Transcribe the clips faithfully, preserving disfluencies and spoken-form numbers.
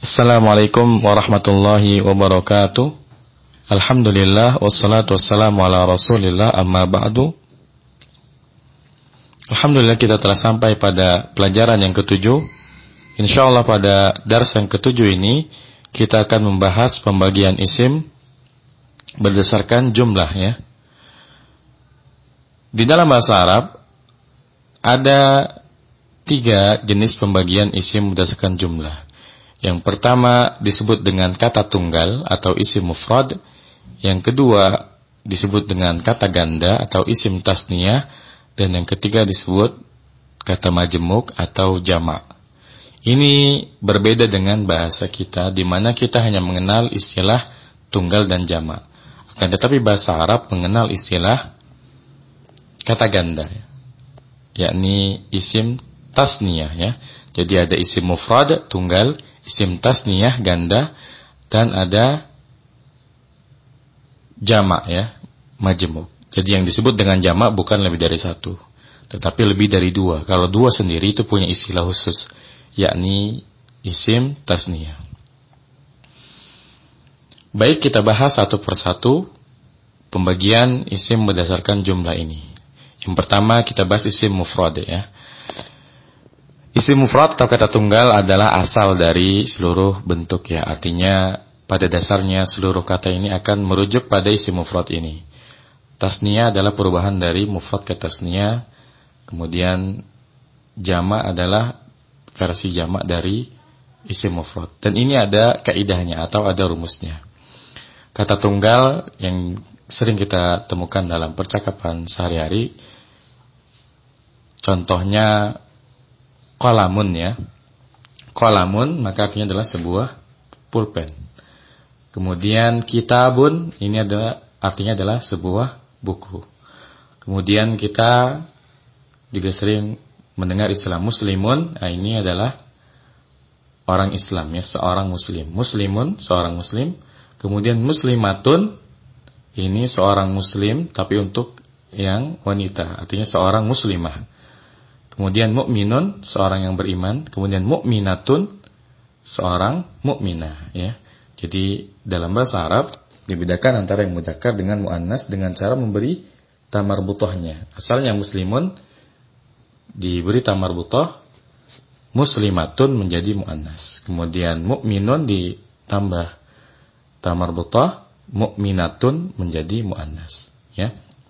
Assalamualaikum warahmatullahi wabarakatuh. Alhamdulillah wassalatu wassalamu ala Rasulillah, amma ba'du. Alhamdulillah kita telah sampai pada pelajaran yang ketujuh. Insyaallah pada dars yang ketujuh ini kita akan membahas pembagian isim berdasarkan jumlah, ya. Di dalam bahasa Arab ada tiga jenis pembagian isim berdasarkan jumlah. Yang pertama disebut dengan kata tunggal atau isim mufrad. Yang kedua disebut dengan kata ganda atau isim tasniyah. Dan yang ketiga disebut kata majemuk atau jamak. Ini berbeda dengan bahasa kita, di mana kita hanya mengenal istilah tunggal dan jamak. Akan tetapi bahasa Arab mengenal istilah kata ganda, yakni isim tasniyah, ya. Jadi ada isim mufrad tunggal, isim tasniyah ganda, dan ada jamak, ya, majemuk. Jadi yang disebut dengan jamak bukan lebih dari satu, tetapi lebih dari dua. Kalau dua sendiri itu punya istilah khusus, yakni isim tasniyah. Baik, kita bahas satu persatu pembagian isim berdasarkan jumlah ini. Yang pertama kita bahas isim mufrad, ya. Isim mufrad atau kata tunggal adalah asal dari seluruh bentuk, ya. Artinya pada dasarnya seluruh kata ini akan merujuk pada isim mufrad ini. Tasniyah adalah perubahan dari mufrad ke tasniyah. Kemudian jamak adalah versi jamak dari isim mufrad. Dan ini ada kaidahnya atau ada rumusnya. Kata tunggal yang sering kita temukan dalam percakapan sehari-hari, contohnya qalamun, ya. Qalamun maka artinya adalah sebuah pulpen. Kemudian kitabun ini adalah artinya adalah sebuah buku. Kemudian kita juga sering mendengar istilah muslimun. Nah, ini adalah orang Islam, ya, seorang muslim. Muslimun seorang muslim. Kemudian muslimatun ini seorang muslim tapi untuk yang wanita, artinya seorang muslimah. Kemudian mukminun seorang yang beriman, kemudian mukminatun seorang mukminah, ya. Jadi dalam bahasa Arab dibedakan antara yang mudzakkar dengan muannas dengan cara memberi tamar butohnya. Asalnya muslimun diberi tamar butoh, muslimatun menjadi muannas. Kemudian mukminun ditambah tamar butoh, mukminatun menjadi muannas, ya.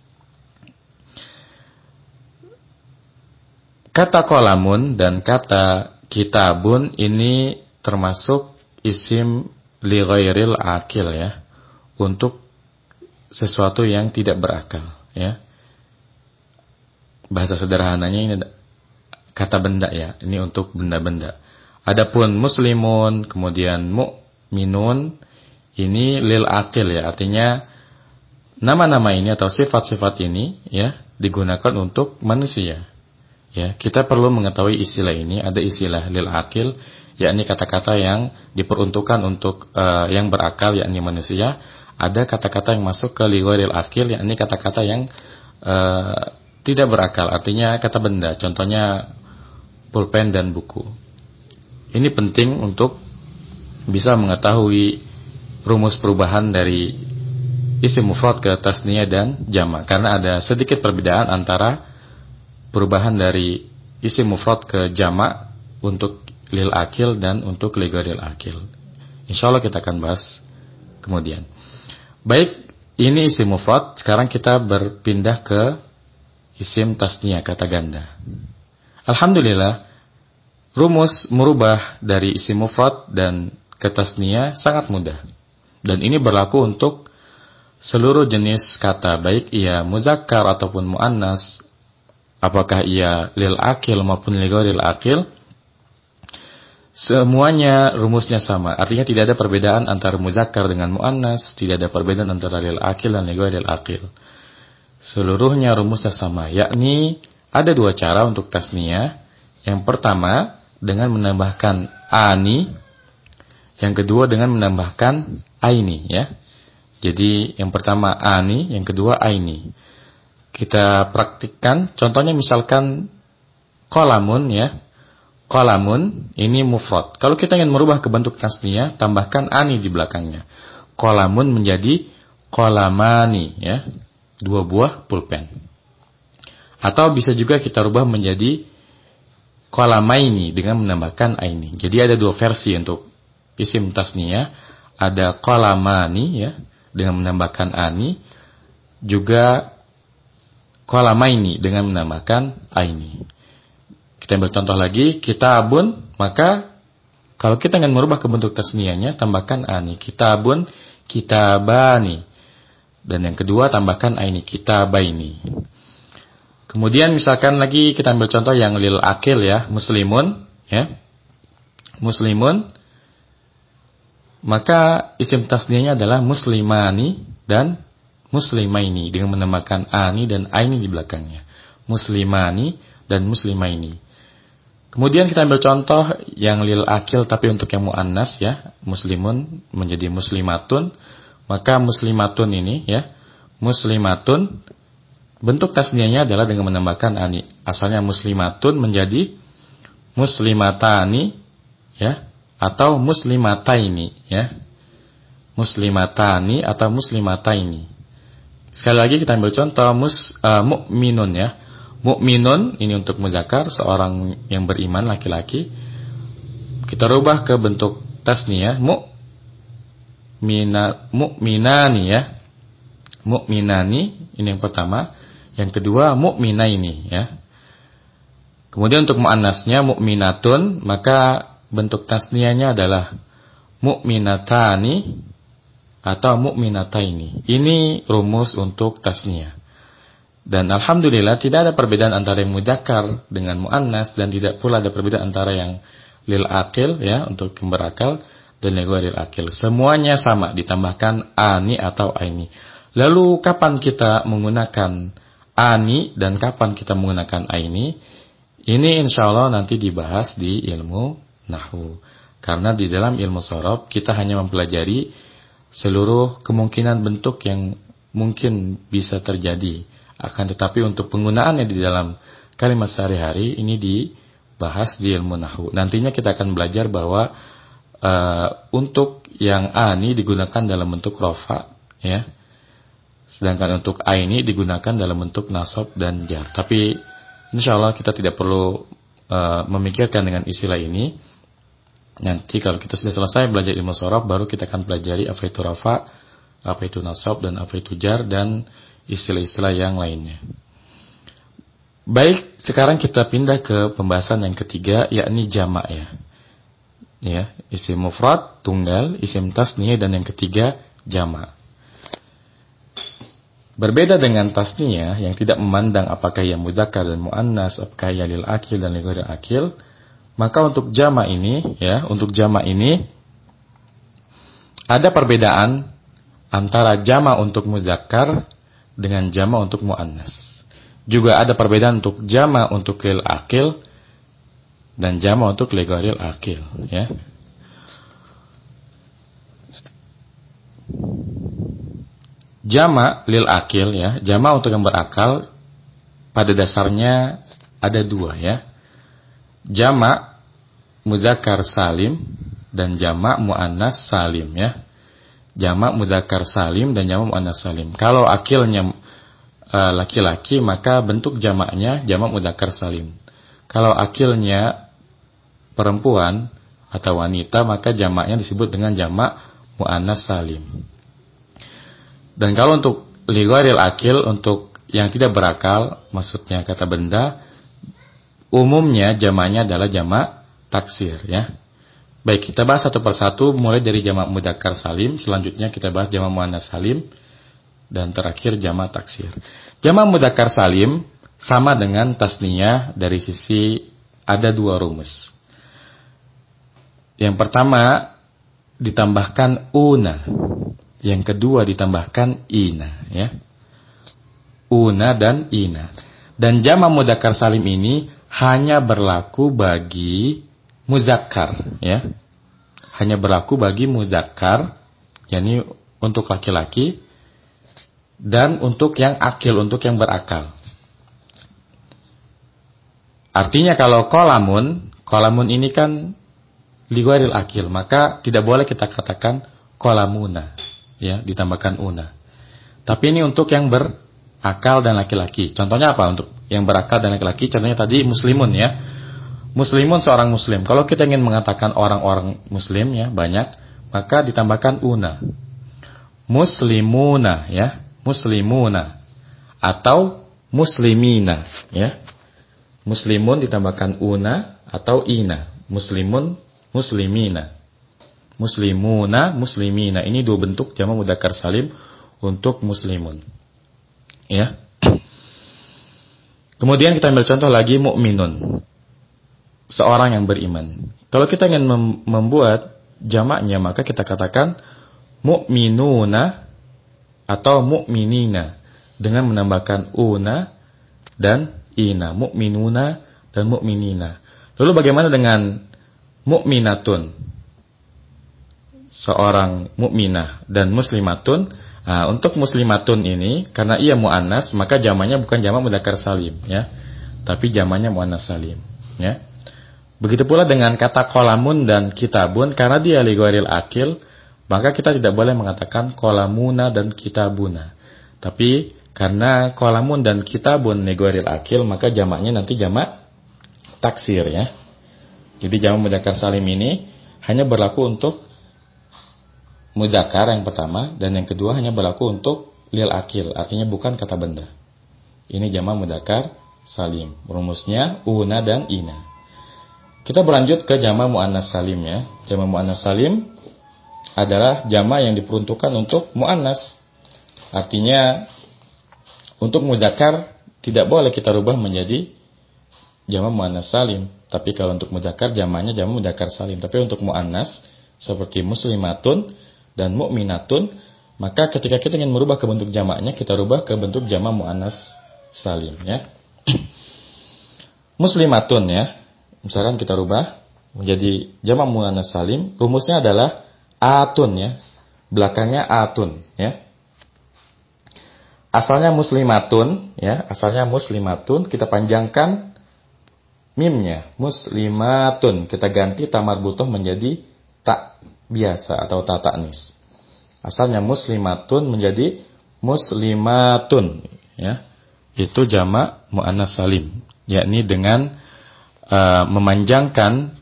Kata qalamun dan kata kitabun ini termasuk isim li ghairil akil, ya, untuk sesuatu yang tidak berakal, ya. Bahasa sederhananya ini kata benda, ya, ini untuk benda-benda. Adapun muslimun kemudian mukminun ini lil akil, ya, artinya nama-nama ini atau sifat-sifat ini, ya, digunakan untuk manusia. Ya, kita perlu mengetahui istilah ini. Ada istilah lil akil, yakni kata-kata yang diperuntukkan untuk uh, yang berakal, yakni manusia. Ada kata-kata yang masuk ke lighairil akil, yakni kata-kata yang uh, tidak berakal, artinya kata benda. Contohnya pulpen dan buku. Ini penting untuk bisa mengetahui rumus perubahan dari isim mufrad ke tasniyah dan jamak, karena ada sedikit perbedaan antara perubahan dari isim mufrad ke jamak untuk lil akil dan untuk li ghairil akil. Insyaallah kita akan bahas kemudian. Baik, ini isim mufrad. Sekarang kita berpindah ke isim tasniyah, kata ganda. Alhamdulillah, rumus merubah dari isim mufrad dan ke tasniyah sangat mudah. Dan ini berlaku untuk seluruh jenis kata, baik ia muzakkar ataupun muannas, apakah ia lil akil maupun li ghairil akil, semuanya rumusnya sama. Artinya tidak ada perbedaan antara muzakkar dengan muannas, tidak ada perbedaan antara lil akil dan li ghairil akil. Seluruhnya rumusnya sama, yakni ada dua cara untuk tasniyah. Yang pertama dengan menambahkan ani, yang kedua dengan menambahkan aini, ya. Jadi yang pertama ani, yang kedua aini. Kita praktikkan, contohnya misalkan qalamun, ya. Qalamun ini mufrad. Kalau kita ingin merubah ke bentuk tasniyah, tambahkan ani di belakangnya. Qalamun menjadi qalamani, ya. Dua buah pulpen. Atau bisa juga kita rubah menjadi qalamaini dengan menambahkan aini. Jadi ada dua versi untuk isim tasniyah. Ada qalamani, ya, dengan menambahkan ani. Juga qalamaini dengan menambahkan aini. Kita ambil contoh lagi, kitabun, maka kalau kita ingin merubah ke bentuk tasniyahnya, tambahkan ani. Kitabun, kitabani. Dan yang kedua, tambahkan aini, kitabaini. Kemudian misalkan lagi kita ambil contoh yang lil akil, ya, muslimun, ya. Muslimun, maka isim tasniyahnya adalah muslimani dan muslimaini dengan menambahkan ani dan aini di belakangnya. Muslimani dan muslimaini. Kemudian kita ambil contoh yang lil akil tapi untuk yang muannas, ya, muslimun menjadi muslimatun, maka muslimatun ini, ya, muslimatun bentuk tasniyahnya adalah dengan menambahkan ani. Asalnya muslimatun menjadi muslimatani, ya, atau muslimataini, ya, muslimatani atau muslimataini. Sekali lagi kita ambil contoh mus uh, mukminun, ya. Mukminun ini untuk muzakkar, seorang yang beriman laki-laki. Kita rubah ke bentuk tasniyah, mu'mina mu'minani, ya. Mu'minani ini yang pertama, yang kedua mu'minaini, ya. Kemudian untuk muannasnya mu'minatun, maka bentuk tasniyahnya adalah mu'minatani atau mu'minataini. Ini rumus untuk tasniyah. Dan alhamdulillah tidak ada perbedaan antara yang mudzakkar dengan muannas, dan tidak pula ada perbedaan antara yang lil akil, ya, untuk yang berakal, dan yang ghairil akil. Semuanya sama, ditambahkan ani atau aini. Lalu kapan kita menggunakan ani dan kapan kita menggunakan aini? Ini insyaallah nanti dibahas di ilmu nahwu. Karena di dalam ilmu shorab kita hanya mempelajari seluruh kemungkinan bentuk yang mungkin bisa terjadi. Akan tetapi untuk penggunaannya di dalam kalimat sehari-hari ini dibahas di ilmu nahwu. Nantinya kita akan belajar bahwa uh, untuk yang ani digunakan dalam bentuk rofa, ya. Sedangkan untuk aini digunakan dalam bentuk nasab dan jar. Tapi insyaallah kita tidak perlu uh, memikirkan dengan istilah ini. Nanti kalau kita sudah selesai belajar ilmu shorab, baru kita akan pelajari apa itu rofa, apa itu nasab, dan apa itu jar, dan istilah-istilah yang lainnya. Baik, sekarang kita pindah ke pembahasan yang ketiga, yakni jamak, ya. Ya, isim mufrad, tunggal, isim tasniyah, dan yang ketiga jamak. Berbeda dengan tasniyah yang tidak memandang apakah ia mudzakkar dan muannas, apakah ia lil akil dan lil ghairil akil, maka untuk jamak ini, ya, untuk jamak ini ada perbedaan antara jamak untuk mudzakkar dengan jamak untuk muannas. Juga ada perbedaan untuk jamak untuk lil akil dan jamak untuk lil ghairil akil, ya. Jamak lil akil, ya, jamak untuk yang berakal pada dasarnya ada dua, ya. Jamak mudzakkar salim dan jamak muannas salim, ya. Jamak mudzakkar salim dan jamak muannas salim. Kalau akilnya uh, laki-laki, maka bentuk jamaknya jamak mudzakkar salim. Kalau akilnya perempuan atau wanita, maka jamaknya disebut dengan jamak muannas salim. Dan kalau untuk li ghairil akil, untuk yang tidak berakal, maksudnya kata benda, umumnya jamaknya adalah jamak taksir, ya. Baik, kita bahas satu persatu, mulai dari jamak mudzakkar salim, selanjutnya kita bahas jamak muannas salim, dan terakhir jamak taksir. Jamak mudzakkar salim sama dengan tasniyah dari sisi ada dua rumus. Yang pertama ditambahkan una, yang kedua ditambahkan ina, ya. Una dan ina. Dan jamak mudzakkar salim ini hanya berlaku bagi muzakkar, ya. Hanya berlaku bagi muzakkar, yakni untuk laki-laki, dan untuk yang akil, untuk yang berakal. Artinya kalau qalamun, Qalamun ini kan lighairil akil, maka tidak boleh kita katakan qalamuna, ya, ditambahkan una. Tapi ini untuk yang berakal dan laki-laki. Contohnya apa untuk yang berakal dan laki-laki? Contohnya tadi muslimun, ya. Muslimun seorang muslim. Kalau kita ingin mengatakan orang-orang muslim, ya, banyak, maka ditambahkan una. Muslimuna, ya, muslimuna atau muslimina, ya. Muslimun ditambahkan una atau ina. Muslimun, muslimina. Muslimuna, muslimina. Ini dua bentuk jamak mudzakkar salim untuk muslimun. Ya. Kemudian kita ambil contoh lagi mukminun. Seorang yang beriman. Kalau kita ingin mem- membuat jamaknya, maka kita katakan mukminuna atau mukminina dengan menambahkan una dan ina. Mukminuna dan mukminina. Lalu bagaimana dengan mukminatun? Seorang mukminah dan muslimatun. Nah, untuk muslimatun ini karena ia muannas, maka jamaknya bukan jamak mudzakkar salim, ya. Tapi jamaknya muannas salim, ya. Begitu pula dengan kata qalamun dan kitabun, karena dia lighairil akil, maka kita tidak boleh mengatakan qalamuna dan kitabuna. Tapi karena qalamun dan kitabun lighairil akil, maka jamaknya nanti jamak taksir, ya. Jadi jamak mudzakkar salim ini hanya berlaku untuk mudzakkar yang pertama, dan yang kedua hanya berlaku untuk lil akil, artinya bukan kata benda. Ini jamak mudzakkar salim. Rumusnya una dan ina. Kita berlanjut ke jamak muannas salim, ya. Jamak muannas salim adalah jamak yang diperuntukkan untuk muannas. Artinya untuk mudzakkar tidak boleh kita rubah menjadi jamak muannas salim. Tapi kalau untuk mudzakkar jamaknya jamak mudzakkar salim. Tapi untuk muannas seperti muslimatun dan mukminatun, maka ketika kita ingin merubah ke bentuk jamaknya, kita rubah ke bentuk jamak muannas salim, ya. Muslimatun, ya. Misalkan kita rubah menjadi jamak muannas salim, rumusnya adalah atun, ya. Belakangnya atun, ya. Asalnya muslimatun, ya. Asalnya muslimatun, kita panjangkan mimnya, muslimatun. Kita ganti ta marbuthah menjadi tak biasa atau ta ta'nis. Asalnya muslimatun menjadi muslimatun, ya. Itu jamak muannas salim, yakni dengan Uh, memanjangkan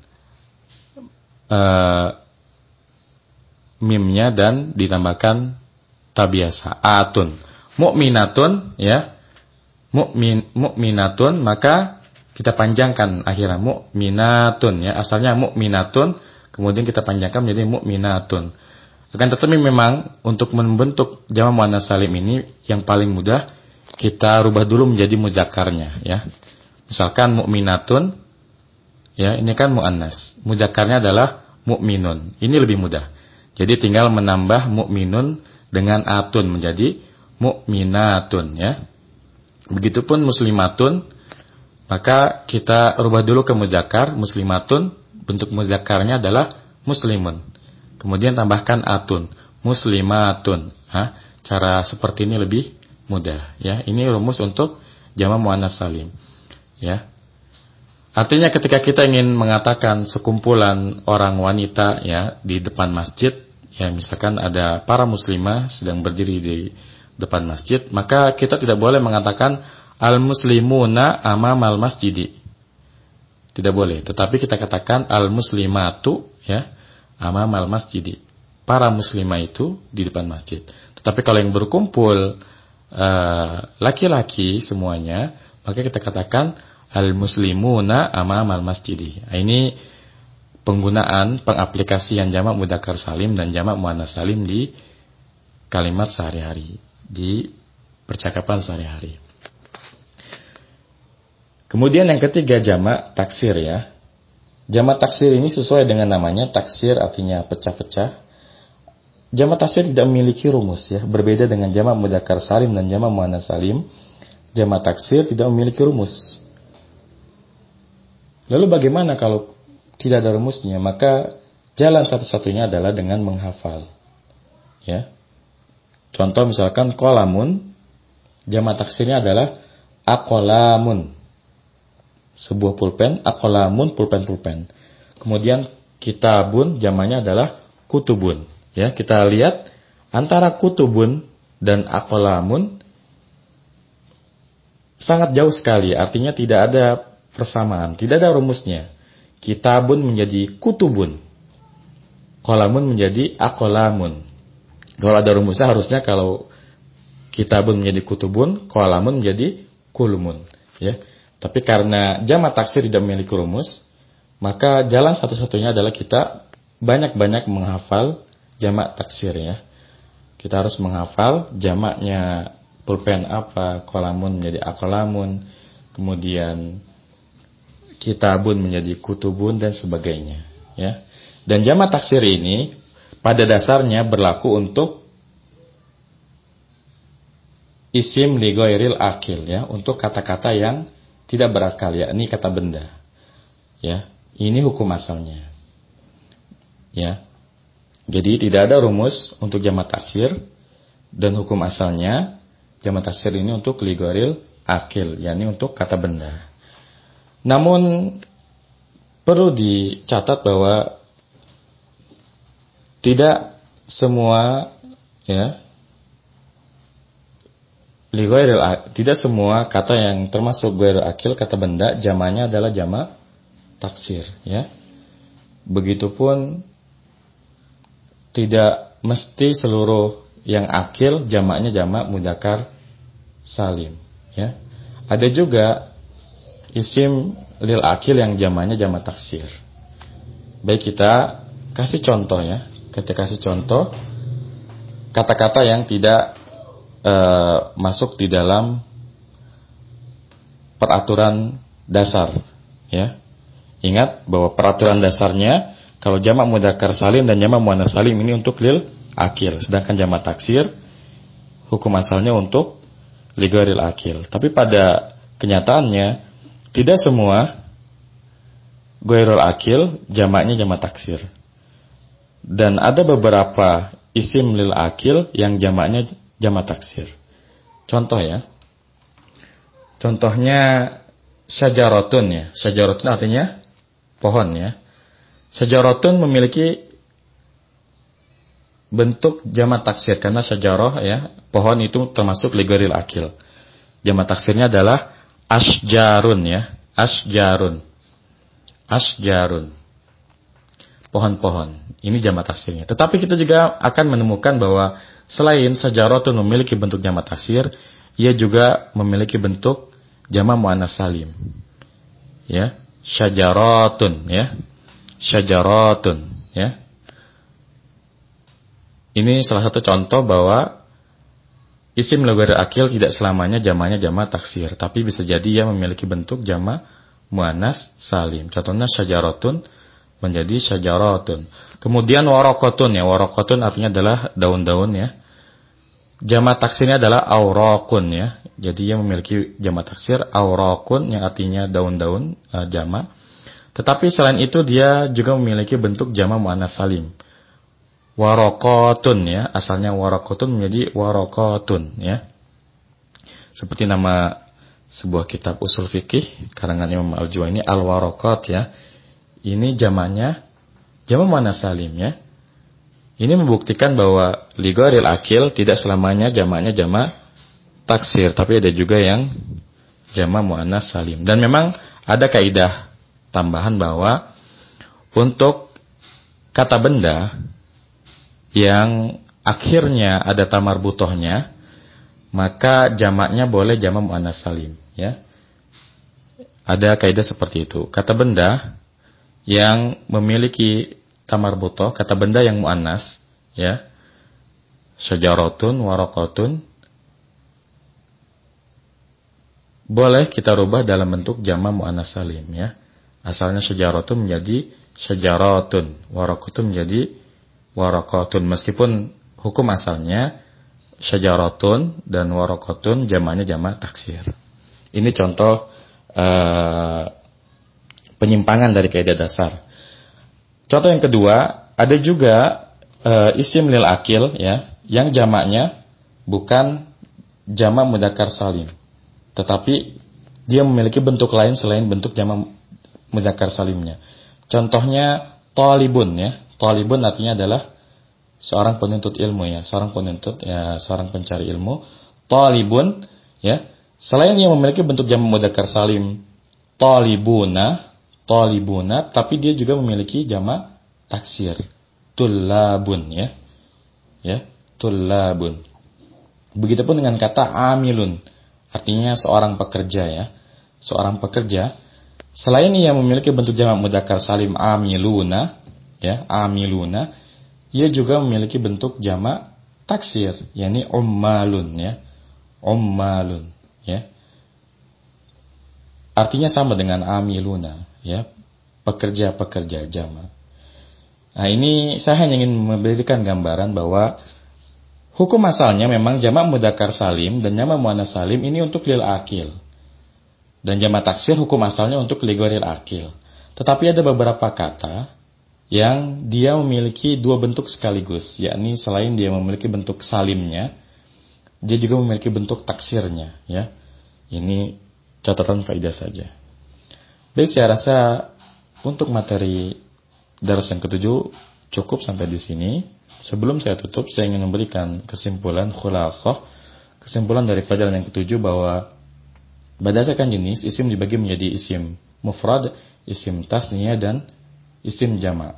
uh, mimnya dan ditambahkan ta biasa atun. Mukminatun, ya, mukmin mukminatun, maka kita panjangkan akhirnya mukminatun, ya. Asalnya mukminatun, kemudian kita panjangkan menjadi mukminatun. Akan tetapi memang untuk membentuk jamak muannas salim ini yang paling mudah kita rubah dulu menjadi mudzakarnya, ya. Misalkan mukminatun, ya, ini kan muannas. Mudzakarnya adalah mukminun. Ini lebih mudah. Jadi tinggal menambah mukminun dengan atun menjadi mukminatun, ya. Begitupun muslimatun, maka kita rubah dulu ke mudzakar, muslimatun, bentuk mudzakarnya adalah muslimun. Kemudian tambahkan atun, muslimatun. Hah? Cara seperti ini lebih mudah, ya. Ini rumus untuk jamak muannas salim, ya. Artinya ketika kita ingin mengatakan sekumpulan orang wanita, ya, di depan masjid, ya, misalkan ada para muslimah sedang berdiri di depan masjid, maka kita tidak boleh mengatakan al-muslimuna amamal masjidi. Tidak boleh, tetapi kita katakan al-muslimatu, ya, amamal masjidi. Para muslimah itu di depan masjid. Tetapi kalau yang berkumpul uh, laki-laki semuanya, maka kita katakan al-muslimuna amamal masjidi. Ini penggunaan pengaplikasian jamak mudzakkar salim dan jamak muannas salim di kalimat sehari-hari, di percakapan sehari-hari. Kemudian yang ketiga jamak taksir, ya. Jamak taksir ini sesuai dengan namanya, taksir artinya pecah-pecah. Jamak taksir tidak memiliki rumus, ya. Berbeda dengan jamak mudzakkar salim dan jamak muannas salim, jamak taksir tidak memiliki rumus. Lalu bagaimana kalau tidak ada rumusnya? Maka jalan satu-satunya adalah dengan menghafal, ya. Contoh misalkan qalamun, jamak taksirnya adalah aqlamun. sebuah pulpen, aqlamun pulpen-pulpen. Kemudian kitabun jamaknya adalah kutubun. Ya, kita lihat antara kutubun dan aqlamun sangat jauh sekali, artinya tidak ada persamaan, tidak ada rumusnya. Kitabun menjadi kutubun, qalamun menjadi aqlamun. Kalau ada rumusnya harusnya kalau kitabun menjadi kutubun, qalamun menjadi kulmun, ya. Tapi karena jamak taksir tidak memiliki rumus, maka jalan satu-satunya adalah kita banyak-banyak menghafal jamak taksir, ya. Kita harus menghafal jamaknya pulpen apa, qalamun menjadi aqlamun, kemudian kitabun menjadi kutubun dan sebagainya, ya. Dan jamak taksir ini pada dasarnya berlaku untuk isim li ghairil akil, ya, untuk kata-kata yang tidak berakal, yakni kata benda. Ya, ini hukum asalnya. Ya. Jadi tidak ada rumus untuk jamak taksir dan hukum asalnya jamak taksir ini untuk li ghairil akil, yakni untuk kata benda. Namun perlu dicatat bahwa tidak semua, ya, li ghairil tidak semua kata yang termasuk ghairil akil, kata benda, jamaknya adalah jamak taksir, ya. Begitupun tidak mesti seluruh yang akil jamaknya jamak mudzakkar salim, ya. Ada juga isim lil akil yang jamaknya jamak taksir. Baik, kita kasih contoh, ya. Kita kasih contoh kata-kata yang tidak uh, masuk di dalam peraturan dasar, ya. Ingat bahwa peraturan dasarnya kalau jamak mudzakkar salim dan jamak muannats salim ini untuk lil akil, sedangkan jamak taksir hukum asalnya untuk li ghairil akil. Tapi pada kenyataannya tidak semua ghairul akil jamaknya jamak taksir. Dan ada beberapa isim lil akil yang jamaknya jamak taksir. Contoh, ya. Contohnya syajaratun, ya. Syajaratun artinya pohon, ya. Syajaratun memiliki bentuk jamak taksir karena syajarah, ya, pohon itu termasuk li ghairil akil. Jamak taksirnya adalah asjarun, ya. Asjarun. Asjarun. Pohon-pohon. Ini jamak taksirnya. Tetapi kita juga akan menemukan bahwa selain syajaratun memiliki bentuk jamak taksir, ia juga memiliki bentuk jamak muannats salim. Ya, syajaratun, ya. Syajaratun, ya. Ini salah satu contoh bahwa isim li ghairil akil tidak selamanya jamaknya jamak taksir, tapi bisa jadi ia memiliki bentuk jamak muannats salim. Contohnya syajaratun menjadi syajaratun. Kemudian waraqatun, ya. Waraqatun artinya adalah daun-daun, ya. Jamak taksirnya adalah auraqun, ya. Jadi ia memiliki jamak taksir auraqun yang artinya daun-daun, uh, jamak. Tetapi selain itu dia juga memiliki bentuk jamak muannats salim. Waraqatun, ya. Asalnya waraqatun menjadi waraqatun, ya. Seperti nama sebuah kitab usul fikih karangan Imam Al-Juwayni, Al-Waraqat, ya. Ini jamaknya jamak muannats salim, ya. Ini membuktikan bahwa li ghairil akil tidak selamanya jamaknya jamak taksir, tapi ada juga yang jamak muannats salim. Dan memang ada kaidah tambahan bahwa untuk kata benda yang akhirnya ada tamar butohnya, maka jamaknya boleh jamak muannats salim, ya. Ada kaidah seperti itu. Kata benda yang memiliki tamar butoh, kata benda yang muannas, ya, syajaratun, waraqatun, boleh kita rubah dalam bentuk jamak muannats salim, ya. Asalnya syajaratun menjadi syajaratun, waraqatun menjadi waraqatun, meskipun hukum asalnya syajaratun dan waraqatun jamaknya jamak taksir. Ini contoh uh, penyimpangan dari kaidah dasar. Contoh yang kedua, ada juga uh, isim lil akil, ya, yang jamaknya bukan jamak mudzakkar salim, tetapi dia memiliki bentuk lain selain bentuk jamak mudzakkar salimnya. Contohnya talibun ya. Talibun artinya adalah seorang penuntut ilmu ya, seorang penuntut ya, seorang pencari ilmu. Talibun ya. Selain yang memiliki bentuk jamak mudzakkar salim talibuna, talibuna, tapi dia juga memiliki jamak taksir. Tullabun ya. Ya, tullabun. Begitupun dengan kata amilun, artinya seorang pekerja ya. Seorang pekerja. Selain ia memiliki bentuk jamak mudzakkar salim amiluna, ya, amiluna, ia juga memiliki bentuk jamak taksir, yakni ummalun ya. Ummalun ya. Artinya sama dengan amiluna ya. Pekerja-pekerja jamak. Nah, ini saya hanya ingin memberikan gambaran bahwa hukum asalnya memang jamak mudzakkar salim dan jamak muannats salim ini untuk lil akil. Dan jamak taksir hukum asalnya untuk li ghairil akil. Tetapi ada beberapa kata yang dia memiliki dua bentuk sekaligus, yakni selain dia memiliki bentuk salimnya, dia juga memiliki bentuk taksirnya, ya. Ini catatan faedah saja. Baik, saya rasa untuk materi dars yang ketujuh cukup sampai di sini. Sebelum saya tutup, saya ingin memberikan kesimpulan khulasah, kesimpulan dari pelajaran yang ketujuh bahwa berdasarkan jenis, isim dibagi menjadi isim mufrad, isim tasniyah, dan isim jamak.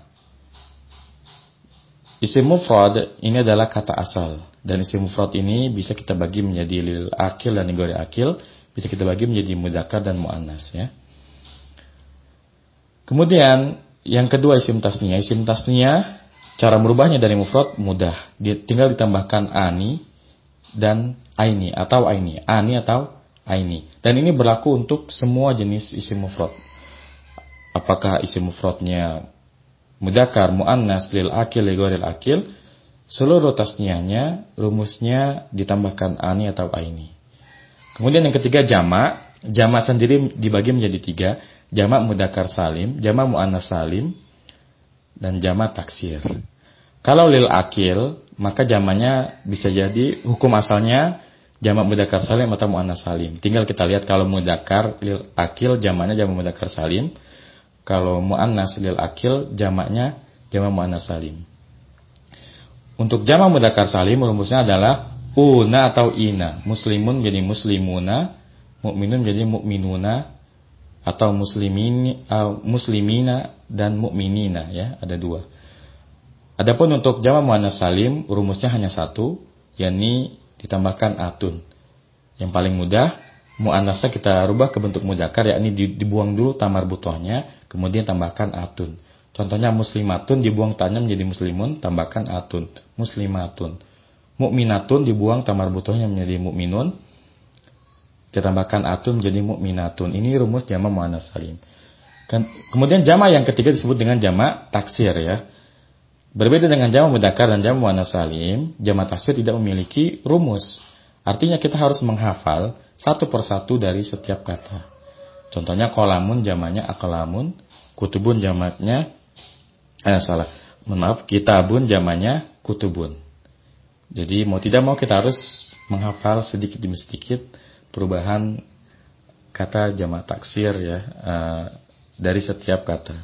Isim mufrad ini adalah kata asal, dan isim mufrad ini bisa kita bagi menjadi lil akil dan ghairi akil, bisa kita bagi menjadi mudzakkar dan muannas ya. Kemudian yang kedua isim tasniyah, isim tasniyah cara merubahnya dari mufrad mudah. Dia tinggal ditambahkan ani dan aini atau aini, ani atau aini. Dan ini berlaku untuk semua jenis isim mufrad. Apakah isim mufradnya mudzakkar, muannas, lil akil, li ghairil akil, seluruh tasniyahnya rumusnya ditambahkan ani atau aini. Kemudian yang ketiga jamak. Jamak sendiri dibagi menjadi tiga, jamak mudzakkar salim, jamak muannas salim, dan jamak taksir. Kalau lil akil, maka jamaknya bisa jadi hukum asalnya jamak mudzakkar salim atau muannas salim. Tinggal kita lihat kalau mudzakkar lil akil jamaknya jamak mudzakkar salim, kalau muannas lil akil jamaknya jamak muannas salim. Untuk jamak mudzakkar salim rumusnya adalah una atau ina. Muslimun jadi muslimuna, mukminun jadi mukminuna, atau muslimin uh, muslimina dan mukminina ya, ada dua. Adapun untuk jamak muannas salim rumusnya hanya satu, yakni ditambahkan atun. Yang paling mudah muannasnya kita rubah ke bentuk mudzakkar, yakni dibuang dulu ta marbuthahnya, kemudian tambahkan atun. Contohnya muslimatun dibuang ta'nya menjadi muslimun, tambahkan atun, muslimatun. Mukminatun dibuang ta marbuthahnya menjadi mukminun, ditambahkan atun menjadi mukminatun. Ini rumus jamak muannas salim. Kemudian jamak yang ketiga disebut dengan jamak taksir ya. Berbeda dengan jamak mudzakkar dan jamak muannas salim, jamak taksir tidak memiliki rumus. Artinya kita harus menghafal satu persatu dari setiap kata. Contohnya qalamun jamaknya aqlamun, kutubun jamaknya eh salah. Maaf, kitabun jamaknya kutubun. Jadi mau tidak mau kita harus menghafal sedikit demi sedikit perubahan kata jamak taksir ya uh, dari setiap kata.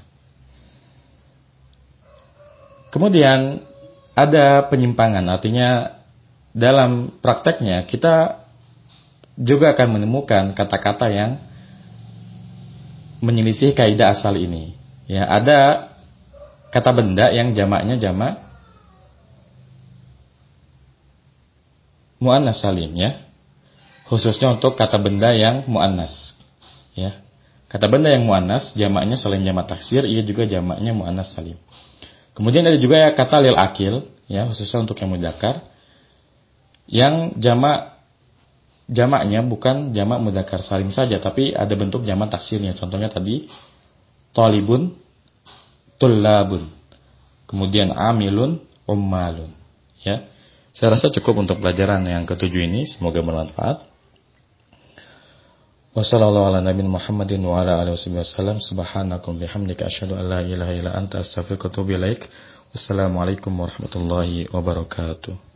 Kemudian ada penyimpangan, artinya dalam prakteknya kita juga akan menemukan kata-kata yang menyelisih kaidah asal ini. Ya, ada kata benda yang jamaknya jamak muannas salim ya. Khususnya untuk kata benda yang muannas. Ya. Kata benda yang muannas jamaknya selain jamak taksir, ia juga jamaknya muannas salim. Kemudian ada juga ya kata lil akil, ya, khususnya untuk yang mudzakkar, yang jamak jamaknya bukan jamak mudzakkar salim saja, tapi ada bentuk jamak taksirnya. Contohnya tadi talibun, tullabun, kemudian amilun, ummalun. Ya, saya rasa cukup untuk pelajaran yang ketujuh ini. Semoga bermanfaat. Wassallallahu ala nabiyina Muhammadin wa ala alihi wasallam. Subhanakum bihamdika asyhadu an la ilaha illa anta astaghfiruka wa atubu ilaik. Wassalamualaikum warahmatullahi wabarakatuh.